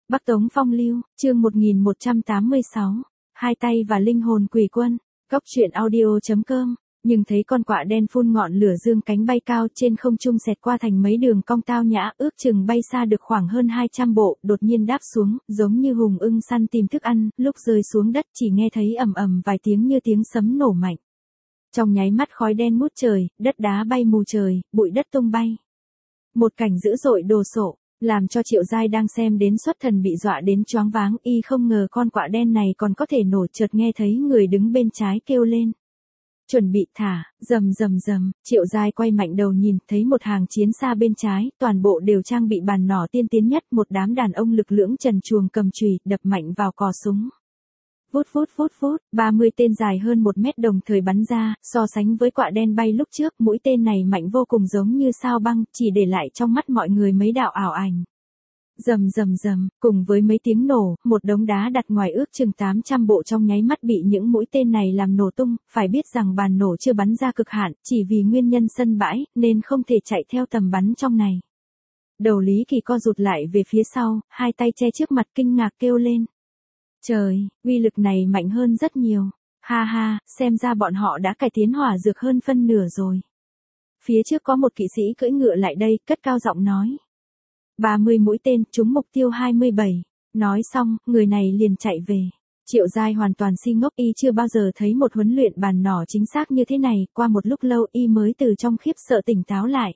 Bắc Tống Phong Lưu, chương 1186, hai tay và linh hồn quỷ quân, góc truyện audio.com, nhưng thấy con quạ đen phun ngọn lửa dương cánh bay cao trên không trung xẹt qua thành mấy đường cong tao nhã, ước chừng bay xa được khoảng hơn 200 bộ, đột nhiên đáp xuống, giống như hùng ưng săn tìm thức ăn, lúc rơi xuống đất chỉ nghe thấy ầm ầm vài tiếng như tiếng sấm nổ mạnh. Trong nháy mắt khói đen ngút trời, đất đá bay mù trời, bụi đất tung bay. Một cảnh dữ dội đồ sộ, làm cho Triệu Giai đang xem đến xuất thần bị dọa đến choáng váng, y không ngờ con quạ đen này còn có thể nổ, chợt nghe thấy người đứng bên trái kêu lên. Chuẩn bị thả, rầm rầm rầm, Triệu Giai quay mạnh đầu nhìn, thấy một hàng chiến xa bên trái, toàn bộ đều trang bị bàn nỏ tiên tiến nhất, một đám đàn ông lực lưỡng trần truồng cầm chùy, đập mạnh vào cò súng. Vút vút vút vút, 30 tên dài hơn 1 mét đồng thời bắn ra, so sánh với quạ đen bay lúc trước, mũi tên này mạnh vô cùng giống như sao băng, chỉ để lại trong mắt mọi người mấy đạo ảo ảnh. Rầm rầm rầm, cùng với mấy tiếng nổ, một đống đá đặt ngoài ước chừng 800 bộ trong nháy mắt bị những mũi tên này làm nổ tung, phải biết rằng bàn nổ chưa bắn ra cực hạn, chỉ vì nguyên nhân sân bãi, nên không thể chạy theo tầm bắn trong này. Đầu Lý Kỳ co rụt lại về phía sau, hai tay che trước mặt kinh ngạc kêu lên. Trời, uy lực này mạnh hơn rất nhiều. Ha ha, xem ra bọn họ đã cải tiến hỏa dược hơn phân nửa rồi. Phía trước có một kỵ sĩ cưỡi ngựa lại đây, cất cao giọng nói. 30 mũi tên, trúng mục tiêu 27. Nói xong, người này liền chạy về. Triệu Giai hoàn toàn si ngốc, y chưa bao giờ thấy một huấn luyện bàn nỏ chính xác như thế này, qua một lúc lâu y mới từ trong khiếp sợ tỉnh táo lại.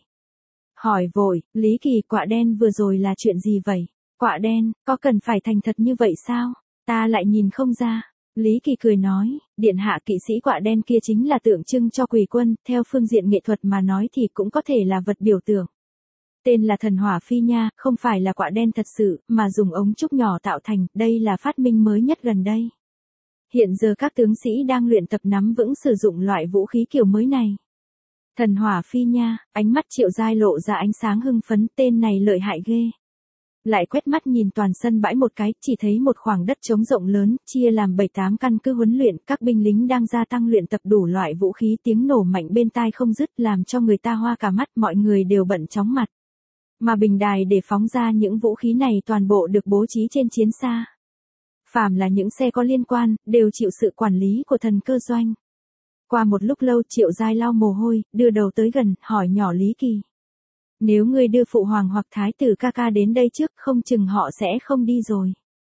Hỏi vội, Lý Kỳ, quạ đen vừa rồi là chuyện gì vậy? Quạ đen, có cần phải thành thật như vậy sao? Ta lại nhìn không ra. Lý Kỳ cười nói, điện hạ, kỵ sĩ quạ đen kia chính là tượng trưng cho quỷ quân, theo phương diện nghệ thuật mà nói thì cũng có thể là vật biểu tượng. Tên là thần hỏa phi nha, không phải là quạ đen thật sự, mà dùng ống trúc nhỏ tạo thành, đây là phát minh mới nhất gần đây. Hiện giờ các tướng sĩ đang luyện tập nắm vững sử dụng loại vũ khí kiểu mới này. Thần hỏa phi nha, ánh mắt Triệu Giai lộ ra ánh sáng hưng phấn, tên này lợi hại ghê. Lại quét mắt nhìn toàn sân bãi một cái, chỉ thấy một khoảng đất trống rộng lớn, chia làm 7-8 căn cứ huấn luyện, các binh lính đang gia tăng luyện tập đủ loại vũ khí, tiếng nổ mạnh bên tai không dứt, làm cho người ta hoa cả mắt, mọi người đều bận chóng mặt. Mà bình đài để phóng ra những vũ khí này toàn bộ được bố trí trên chiến xa. Phàm là những xe có liên quan, đều chịu sự quản lý của thần cơ doanh. Qua một lúc lâu, Triệu Giai lau mồ hôi, đưa đầu tới gần, hỏi nhỏ Lý Kỳ. Nếu ngươi đưa phụ hoàng hoặc thái tử ca ca đến đây trước, không chừng họ sẽ không đi rồi.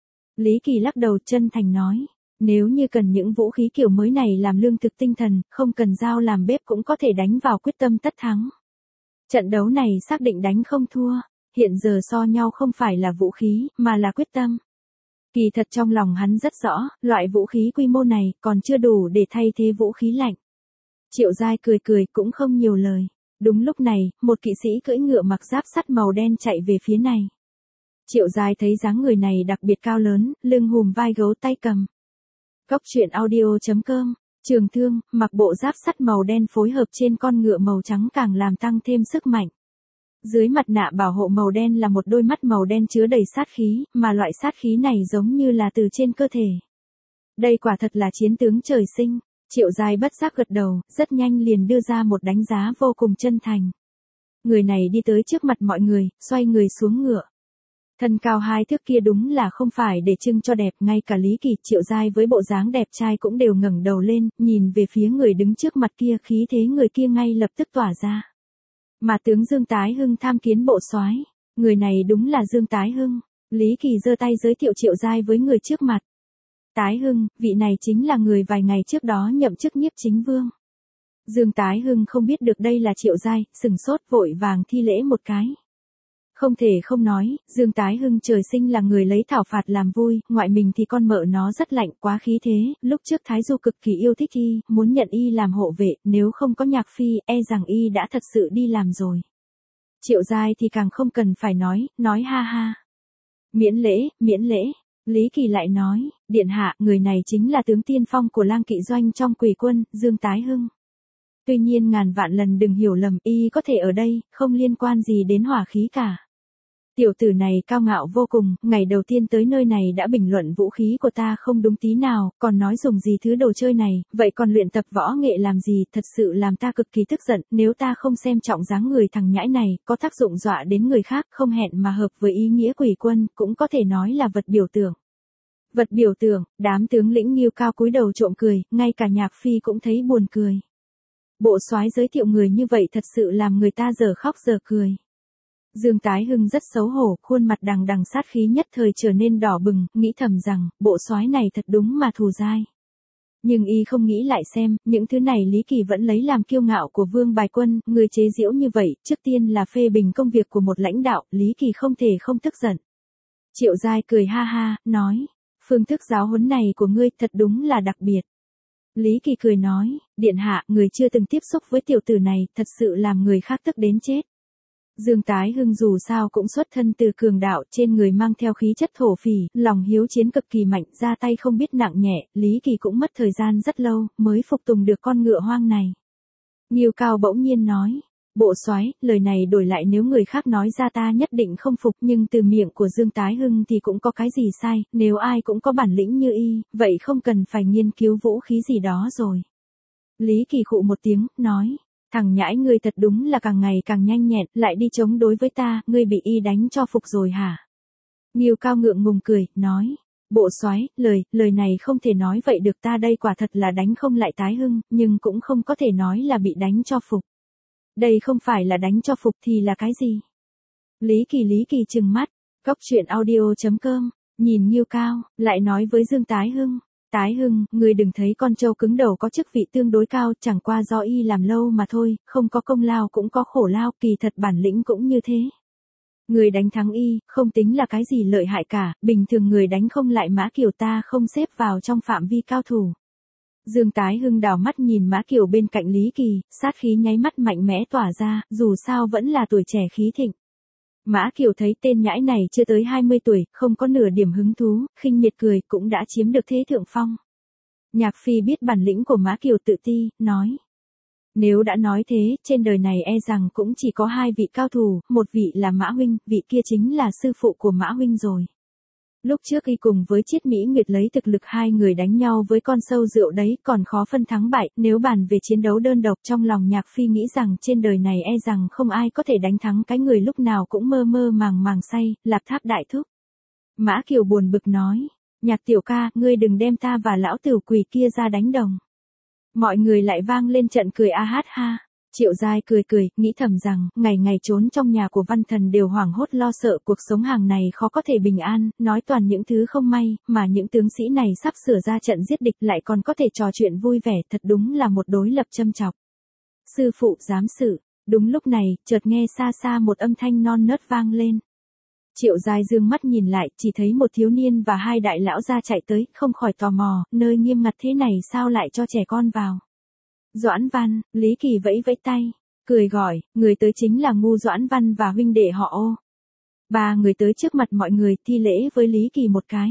Lý Kỳ lắc đầu chân thành nói, nếu như cần những vũ khí kiểu mới này làm lương thực tinh thần, không cần dao làm bếp cũng có thể đánh vào, quyết tâm tất thắng. Trận đấu này xác định đánh không thua, hiện giờ so nhau không phải là vũ khí, mà là quyết tâm. Kỳ thật trong lòng hắn rất rõ, loại vũ khí quy mô này còn chưa đủ để thay thế vũ khí lạnh. Triệu Giai cười cười cũng không nhiều lời. Đúng lúc này, một kỵ sĩ cưỡi ngựa mặc giáp sắt màu đen chạy về phía này. Triệu Giai thấy dáng người này đặc biệt cao lớn, lưng hùm vai gấu tay cầm. Góc truyện audio.com, Trường Thương, mặc bộ giáp sắt màu đen phối hợp trên con ngựa màu trắng càng làm tăng thêm sức mạnh. Dưới mặt nạ bảo hộ màu đen là một đôi mắt màu đen chứa đầy sát khí, mà loại sát khí này giống như là từ trên cơ thể. Đây quả thật là chiến tướng trời sinh. Triệu Giai bất giác gật đầu, rất nhanh liền đưa ra một đánh giá vô cùng chân thành. Người này đi tới trước mặt mọi người, xoay người xuống ngựa. Thân cao 2 thước kia đúng là không phải để trưng cho đẹp, ngay cả Lý Kỳ, Triệu Giai với bộ dáng đẹp trai cũng đều ngẩng đầu lên, nhìn về phía người đứng trước mặt kia, khí thế người kia ngay lập tức tỏa ra. Mà tướng Dương Tái Hưng tham kiến bộ soái, người này đúng là Dương Tái Hưng. Lý Kỳ giơ tay giới thiệu Triệu Giai với người trước mặt. Tái Hưng, vị này chính là người vài ngày trước đó nhậm chức nhiếp chính vương. Dương Tái Hưng không biết được đây là Triệu Giai, sừng sốt vội vàng thi lễ một cái. Không thể không nói, Dương Tái Hưng trời sinh là người lấy thảo phạt làm vui, ngoại mình thì con mợ nó rất lạnh, quá khí thế, lúc trước Thái Du cực kỳ yêu thích y, muốn nhận y làm hộ vệ, nếu không có Nhạc Phi, e rằng y đã thật sự đi làm rồi. Triệu Giai thì càng không cần phải nói ha ha. Miễn lễ, miễn lễ. Lý Kỳ lại nói, điện hạ, người này chính là tướng tiên phong của Lang Kỵ doanh trong Quỷ quân, Dương Tái Hưng. Tuy nhiên ngàn vạn lần đừng hiểu lầm, y có thể ở đây, không liên quan gì đến hỏa khí cả. Tiểu tử này cao ngạo vô cùng, ngày đầu tiên tới nơi này đã bình luận vũ khí của ta không đúng tí nào, còn nói dùng gì thứ đồ chơi này, vậy còn luyện tập võ nghệ làm gì, thật sự làm ta cực kỳ tức giận, nếu ta không xem trọng dáng người thằng nhãi này, có tác dụng dọa đến người khác, không hẹn mà hợp với ý nghĩa quỷ quân, cũng có thể nói là vật biểu tượng. Vật biểu tượng, đám tướng lĩnh Ngưu Cao cúi đầu trộm cười, ngay cả Nhạc Phi cũng thấy buồn cười. Bộ soái giới thiệu người như vậy thật sự làm người ta giờ khóc giờ cười. Dương Tái Hưng rất xấu hổ, khuôn mặt đằng đằng sát khí nhất thời trở nên đỏ bừng, nghĩ thầm rằng, bộ soái này thật đúng mà thù dai. Nhưng y không nghĩ lại xem, những thứ này Lý Kỳ vẫn lấy làm kiêu ngạo của Vương Bài Quân, người chế giễu như vậy, trước tiên là phê bình công việc của một lãnh đạo, Lý Kỳ không thể không tức giận. Triệu Giai cười ha ha, nói, phương thức giáo huấn này của ngươi thật đúng là đặc biệt. Lý Kỳ cười nói, điện hạ, người chưa từng tiếp xúc với tiểu tử này, thật sự làm người khác tức đến chết. Dương Tái Hưng dù sao cũng xuất thân từ cường đạo, trên người mang theo khí chất thổ phỉ, lòng hiếu chiến cực kỳ mạnh, ra tay không biết nặng nhẹ, Lý Kỳ cũng mất thời gian rất lâu, mới phục tùng được con ngựa hoang này. Ngưu Cao bỗng nhiên nói, bộ soái, lời này đổi lại nếu người khác nói ra ta nhất định không phục, nhưng từ miệng của Dương Tái Hưng thì cũng có cái gì sai, nếu ai cũng có bản lĩnh như y, vậy không cần phải nghiên cứu vũ khí gì đó rồi. Lý Kỳ khụ một tiếng, nói, thằng nhãi ngươi thật đúng là càng ngày càng nhanh nhẹn, lại đi chống đối với ta, ngươi bị y đánh cho phục rồi hả? Ngưu Cao ngượng ngùng cười, nói, bộ soái, lời này không thể nói vậy được, ta đây quả thật là đánh không lại Tái Hưng, nhưng cũng không có thể nói là bị đánh cho phục. Đây không phải là đánh cho phục thì là cái gì? Lý Kỳ trừng mắt, Cóc Truyện Audio.com, nhìn Ngưu Cao, lại nói với Dương Tái Hưng. Tái Hưng, ngươi đừng thấy con trâu cứng đầu có chức vị tương đối cao, chẳng qua do y làm lâu mà thôi, không có công lao cũng có khổ lao, kỳ thật bản lĩnh cũng như thế. Người đánh thắng y, không tính là cái gì lợi hại cả, bình thường người đánh không lại Mã Kiều ta không xếp vào trong phạm vi cao thủ. Dương Tái Hưng đảo mắt nhìn Mã Kiều bên cạnh Lý Kỳ, sát khí nháy mắt mạnh mẽ tỏa ra, dù sao vẫn là tuổi trẻ khí thịnh. Mã Kiều thấy tên nhãi này chưa tới 20 tuổi, không có nửa điểm hứng thú, khinh miệt cười, cũng đã chiếm được thế thượng phong. Nhạc Phi biết bản lĩnh của Mã Kiều tự ti, nói. Nếu đã nói thế, trên đời này e rằng cũng chỉ có hai vị cao thủ, một vị là Mã Huynh, vị kia chính là sư phụ của Mã Huynh rồi. Lúc trước y cùng với Triết Mỹ Nguyệt lấy thực lực hai người đánh nhau với con sâu rượu đấy, còn khó phân thắng bại, nếu bàn về chiến đấu đơn độc trong lòng Nhạc Phi nghĩ rằng trên đời này e rằng không ai có thể đánh thắng cái người lúc nào cũng mơ mơ màng màng say, Lạp Tháp Đại Thúc. Mã Kiều buồn bực nói, Nhạc tiểu ca, ngươi đừng đem ta và lão tử quỷ kia ra đánh đồng. Mọi người lại vang lên trận cười a hát ha. Triệu Giai cười, nghĩ thầm rằng, ngày ngày trốn trong nhà của Văn Thần đều hoảng hốt lo sợ cuộc sống hàng này khó có thể bình an, nói toàn những thứ không may, mà những tướng sĩ này sắp sửa ra trận giết địch lại còn có thể trò chuyện vui vẻ, thật đúng là một đối lập châm chọc. Sư phụ giám sự, đúng lúc này, chợt nghe xa xa một âm thanh non nớt vang lên. Triệu Giai dương mắt nhìn lại, chỉ thấy một thiếu niên và hai đại lão ra chạy tới, không khỏi tò mò, nơi nghiêm ngặt thế này sao lại cho trẻ con vào. Doãn Văn, Lý Kỳ vẫy vẫy tay, cười gọi, người tới chính là ngu Doãn Văn và huynh đệ họ Ô. Ba người tới trước mặt mọi người thi lễ với Lý Kỳ một cái.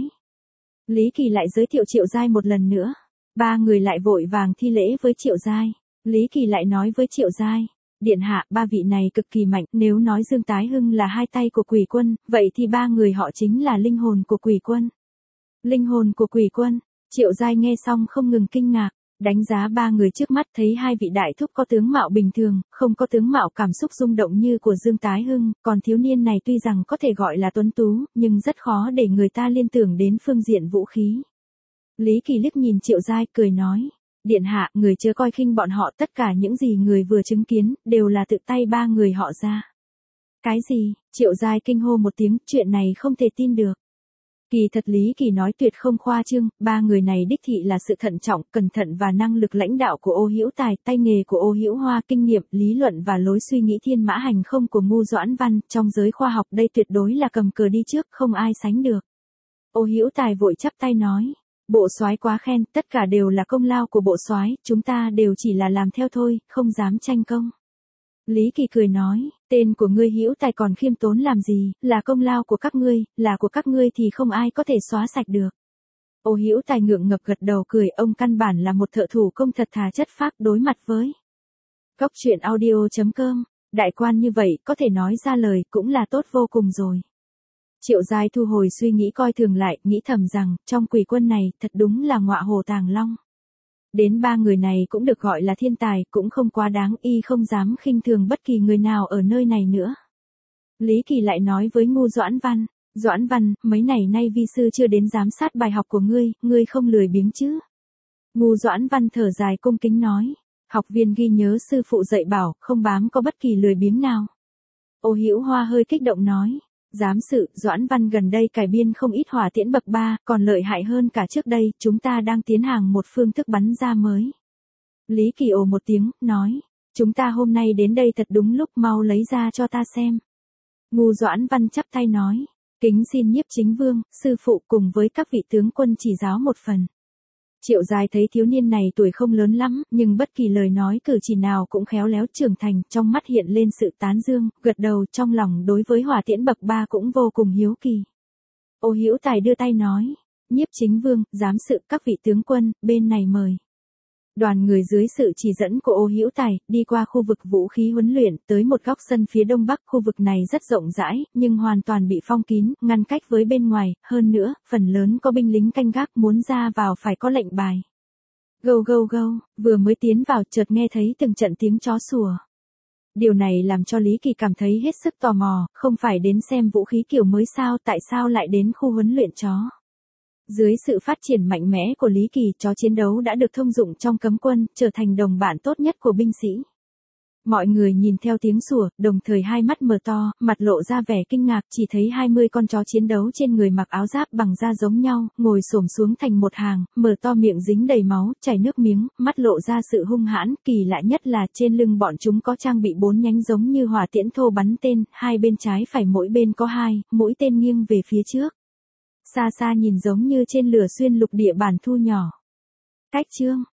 Lý Kỳ lại giới thiệu Triệu Giai một lần nữa. Ba người lại vội vàng thi lễ với Triệu Giai. Lý Kỳ lại nói với Triệu Giai, điện hạ, ba vị này cực kỳ mạnh, nếu nói Dương Tái Hưng là hai tay của quỷ quân, vậy thì ba người họ chính là linh hồn của quỷ quân. Linh hồn của quỷ quân, Triệu Giai nghe xong không ngừng kinh ngạc. Đánh giá ba người trước mắt thấy hai vị đại thúc có tướng mạo bình thường, không có tướng mạo cảm xúc rung động như của Dương Tái Hưng, còn thiếu niên này tuy rằng có thể gọi là tuấn tú, nhưng rất khó để người ta liên tưởng đến phương diện vũ khí. Lý Kỳ liếc nhìn Triệu Giai cười nói, điện hạ, người chớ coi khinh bọn họ, tất cả những gì người vừa chứng kiến, đều là tự tay ba người họ ra. Cái gì? Triệu Giai kinh hô một tiếng, chuyện này không thể tin được. Kỳ thật Lý Kỳ nói tuyệt không khoa trương, ba người này đích thị là sự thận trọng, cẩn thận và năng lực lãnh đạo của Ô Hữu Tài, tay nghề của Ô Hữu Hoa, kinh nghiệm, lý luận và lối suy nghĩ thiên mã hành không của ngu Doãn Văn, trong giới khoa học đây tuyệt đối là cầm cờ đi trước, không ai sánh được. Ô Hữu Tài vội chắp tay nói, bộ soái quá khen, tất cả đều là công lao của bộ soái, chúng ta đều chỉ là làm theo thôi, không dám tranh công. Lý Kỳ cười nói, tên của ngươi Hữu Tài còn khiêm tốn làm gì, là công lao của các ngươi, là của các ngươi thì không ai có thể xóa sạch được. Ô Hữu Tài ngượng ngập gật đầu cười, ông căn bản là một thợ thủ công thật thà chất phác đối mặt với. Cóc Truyện Audio.com, đại quan như vậy có thể nói ra lời cũng là tốt vô cùng rồi. Triệu Giai thu hồi suy nghĩ coi thường lại, nghĩ thầm rằng, trong quỷ quân này, thật đúng là ngọa hổ tàng long. Đến 3 người này cũng được gọi là thiên tài, cũng không quá đáng, y không dám khinh thường bất kỳ người nào ở nơi này nữa. Lý Kỳ lại nói với Ngu Doãn Văn, Doãn Văn, mấy ngày nay vi sư chưa đến giám sát bài học của ngươi không lười biếng chứ? Ngu Doãn Văn thở dài cung kính nói, học viên ghi nhớ sư phụ dạy bảo, không bám có bất kỳ lười biếng nào. Ô Hữu Hoa hơi kích động nói, giám sự, Doãn Văn gần đây cải biên không ít hỏa tiễn bậc 3, còn lợi hại hơn cả trước đây, chúng ta đang tiến hành một phương thức bắn ra mới. Lý Kỳ ồ một tiếng, nói, chúng ta hôm nay đến đây thật đúng lúc, mau lấy ra cho ta xem. Ngu Doãn Văn chắp tay nói, kính xin Nhiếp Chính Vương, sư phụ cùng với các vị tướng quân chỉ giáo một phần. Triệu Giai thấy thiếu niên này tuổi không lớn lắm, nhưng bất kỳ lời nói cử chỉ nào cũng khéo léo trưởng thành, trong mắt hiện lên sự tán dương, gật đầu, trong lòng đối với hỏa tiễn bậc 3 cũng vô cùng hiếu kỳ. Ô Hữu Tài đưa tay nói, Nhiếp Chính Vương, giám sự, các vị tướng quân, bên này mời. Đoàn người dưới sự chỉ dẫn của Ô Hữu Tài, đi qua khu vực vũ khí huấn luyện, tới một góc sân phía đông bắc, khu vực này rất rộng rãi, nhưng hoàn toàn bị phong kín, ngăn cách với bên ngoài, hơn nữa, phần lớn có binh lính canh gác, muốn ra vào phải có lệnh bài. Gâu gâu gâu, vừa mới tiến vào, chợt nghe thấy từng trận tiếng chó sủa. Điều này làm cho Lý Kỳ cảm thấy hết sức tò mò, không phải đến xem vũ khí kiểu mới sao, tại sao lại đến khu huấn luyện chó? Dưới sự phát triển mạnh mẽ của Lý Kỳ, chó chiến đấu đã được thông dụng trong cấm quân, trở thành đồng bạn tốt nhất của binh sĩ. Mọi người nhìn theo tiếng sủa, đồng thời hai mắt mở to, mặt lộ ra vẻ kinh ngạc, chỉ thấy 20 con chó chiến đấu trên người mặc áo giáp bằng da giống nhau, ngồi xổm xuống thành một hàng, mở to miệng dính đầy máu, chảy nước miếng, mắt lộ ra sự hung hãn, kỳ lạ nhất là trên lưng bọn chúng có trang bị 4 nhánh giống như hỏa tiễn thô bắn tên, hai bên trái phải mỗi bên có 2, mũi tên nghiêng về phía trước. Xa xa nhìn giống như trên lửa xuyên lục địa bản thu nhỏ. Cách chương